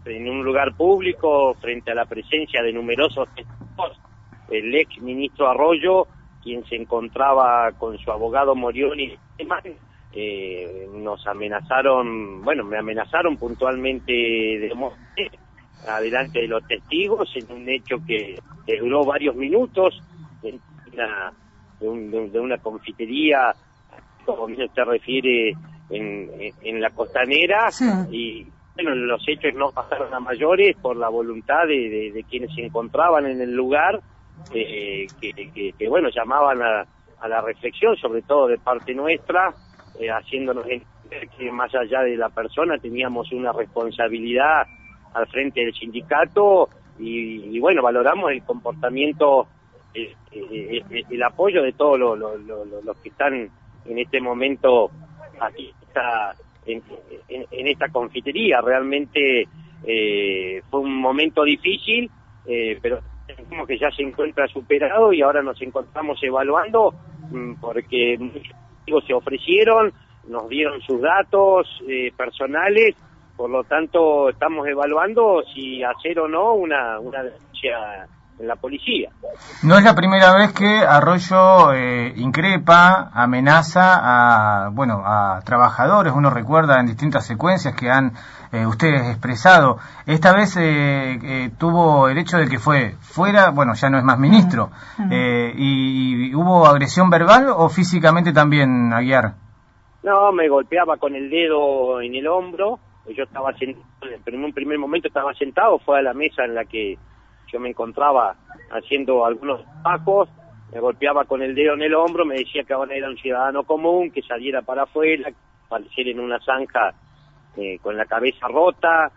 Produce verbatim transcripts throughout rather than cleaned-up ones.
en un lugar público, frente a la presencia de numerosos testigos, el ex ministro Arroyo, quien se encontraba con su abogado Morioni, eh, nos amenazaron, bueno, me amenazaron puntualmente de muerte adelante de los testigos, en un hecho que, que duró varios minutos, en una, de, un, de una confitería, como usted refiere, en, en, en la Costanera, sí. Y bueno, los hechos no pasaron a mayores por la voluntad de, de, de quienes se encontraban en el lugar, eh, que, que, que bueno, llamaban a, a la reflexión, sobre todo de parte nuestra, eh, haciéndonos entender que más allá de la persona teníamos una responsabilidad al frente del sindicato, y, y bueno, valoramos el comportamiento, eh, eh, eh, el apoyo de todos los, los, los, los que están en este momento aquí está, en, en, en esta confitería. Realmente eh, fue un momento difícil, eh, pero como que ya se encuentra superado, y ahora nos encontramos evaluando, porque muchos amigos se ofrecieron, nos dieron sus datos eh, personales, por lo tanto estamos evaluando si hacer o no una, una denuncia en la policía. No es la primera vez que Arroyo eh, increpa, amenaza a, bueno, a trabajadores. Uno recuerda en distintas secuencias que han eh, ustedes expresado. Esta vez eh, eh, tuvo el hecho de que fue fuera, bueno, ya no es más ministro, uh-huh. eh, y, y ¿hubo agresión verbal o físicamente también, Aguiar? No, me golpeaba con el dedo en el hombro. Yo estaba sentado, pero en un primer momento estaba sentado, fue a la mesa en la que yo me encontraba haciendo algunos trabajos, me golpeaba con el dedo en el hombro, me decía que ahora era un ciudadano común, que saliera para afuera, que apareciera en una zanja eh, con la cabeza rota,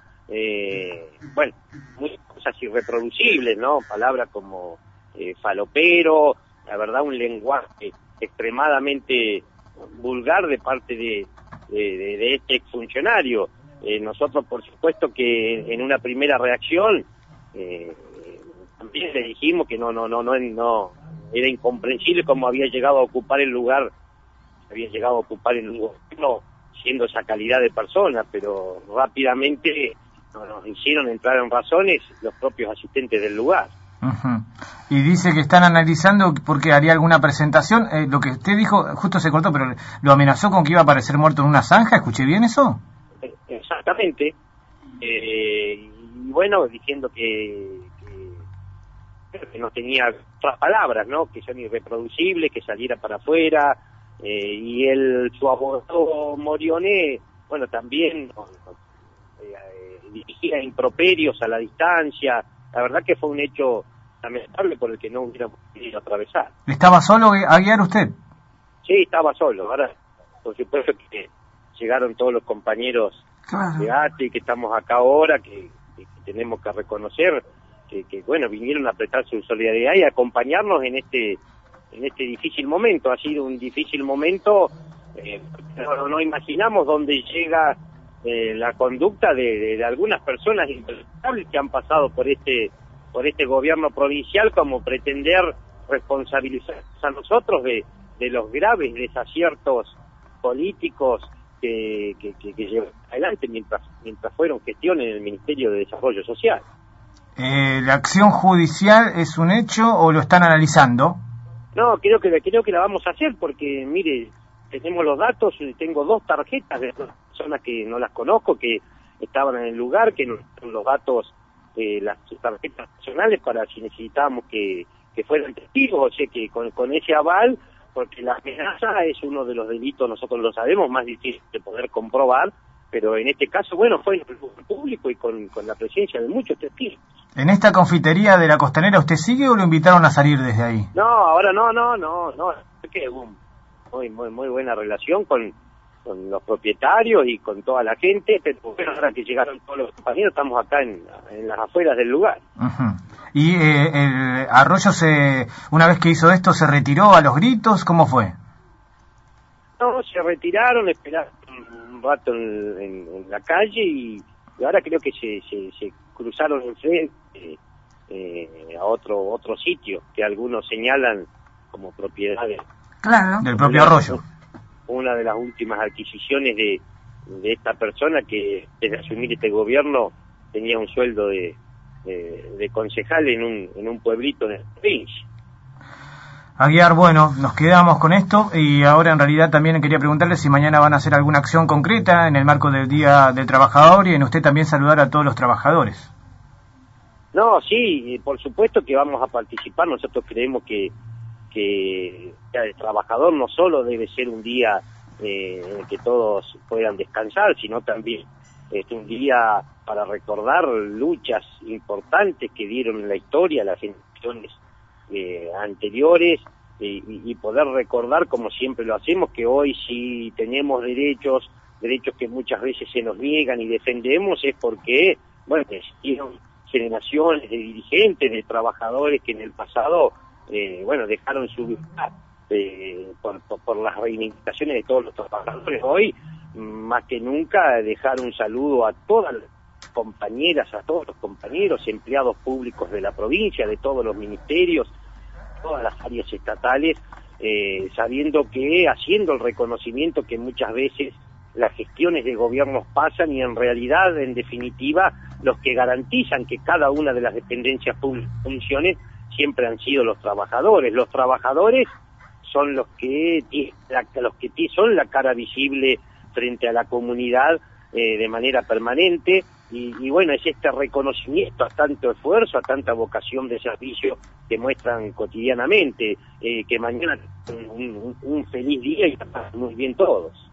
eh, bueno, muchas cosas irreproducibles, ¿no? Palabras como eh, falopero, la verdad un lenguaje extremadamente vulgar de parte de, de, de, de este exfuncionario. Eh, nosotros, por supuesto, que en una primera reacción eh, también le dijimos que no, no, no, no, no era incomprensible cómo había llegado a ocupar el lugar, había llegado a ocupar el gobierno siendo esa calidad de persona, pero rápidamente no, nos hicieron entrar en razones los propios asistentes del lugar. Uh-huh. Y dice que están analizando porque haría alguna presentación. Eh, lo que usted dijo, justo se cortó, pero lo amenazó con que iba a aparecer muerto en una zanja. ¿Escuché bien eso? Exactamente. Eh, y bueno, diciendo que, que, que no tenía otras palabras, ¿no? Que son irreproducibles, que saliera para afuera. Eh, y el su abogado Morioni, bueno, también eh, dirigía improperios a la distancia. La verdad que fue un hecho lamentable por el que no hubiéramos podido atravesar. ¿Estaba solo a guiar usted? Sí, estaba solo. Ahora, por supuesto que llegaron todos los compañeros claro. de A T E, que estamos acá ahora, que, que, que tenemos que reconocer que, que, bueno, vinieron a prestar su solidaridad y a acompañarnos en este en este difícil momento. Ha sido un difícil momento, eh, no, no imaginamos dónde llega eh, la conducta de, de, de algunas personas impresentables que han pasado por este por este gobierno provincial, como pretender responsabilizar a nosotros de, de los graves desaciertos políticos que, que, que, que llevan adelante mientras mientras fueron gestiones en el Ministerio de Desarrollo Social. Eh, ¿La acción judicial es un hecho o lo están analizando? No, creo que creo que la vamos a hacer porque, mire, tenemos los datos, tengo dos tarjetas de personas que no las conozco, que estaban en el lugar, que no son los datos, eh, las tarjetas personales para si necesitábamos que, que fueran testigos, o sea que con, con ese aval, porque la amenaza es uno de los delitos, nosotros lo sabemos, más difícil de poder comprobar, pero en este caso, bueno, fue en el público y con, con la presencia de muchos testigos. ¿En esta confitería de la Costanera usted sigue o lo invitaron a salir desde ahí? No, ahora no, no, no, no, es que hubo muy, muy, muy buena relación con, con los propietarios y con toda la gente, pero bueno, ahora que llegaron todos los compañeros, estamos acá en, en las afueras del lugar. Uh-huh. ¿Y eh, el Arroyo, se, una vez que hizo esto, se retiró a los gritos? ¿Cómo fue? No, se retiraron, esperaron un rato en, en, en la calle y, y ahora creo que se, se, se cruzaron enfrente eh, eh, a otro otro sitio que algunos señalan como propiedad de, claro. del propio Arroyo. Una de las últimas adquisiciones de, de esta persona que desde asumir este gobierno tenía un sueldo de, de, de concejal en un, en un pueblito de la provincia. Aguiar, bueno, nos quedamos con esto y ahora en realidad también quería preguntarle si mañana van a hacer alguna acción concreta en el marco del Día del Trabajador y en usted también saludar a todos los trabajadores. No, sí, por supuesto que vamos a participar. Nosotros creemos que, que el trabajador no solo debe ser un día eh, en el que todos puedan descansar, sino también es un día para recordar luchas importantes que dieron en la historia las generaciones eh, anteriores eh, y, y poder recordar, como siempre lo hacemos, que hoy sí tenemos derechos, derechos que muchas veces se nos niegan y defendemos, es porque, bueno, existieron generaciones de dirigentes, de trabajadores que en el pasado, eh, bueno, dejaron su vida eh, por, por, por las reivindicaciones de todos los trabajadores. Hoy, más que nunca, dejar un saludo a todas las compañeras, a todos los compañeros, empleados públicos de la provincia, de todos los ministerios, todas las áreas estatales, eh, sabiendo que, haciendo el reconocimiento que muchas veces las gestiones de gobiernos pasan y en realidad, en definitiva, los que garantizan que cada una de las dependencias públicas funcione siempre han sido los trabajadores. Los trabajadores son los que, los que son la cara visible frente a la comunidad eh, de manera permanente y, y bueno, es este reconocimiento a tanto esfuerzo, a tanta vocación de servicio que muestran cotidianamente, eh, que mañana un, un, un feliz día y que pasen muy bien todos.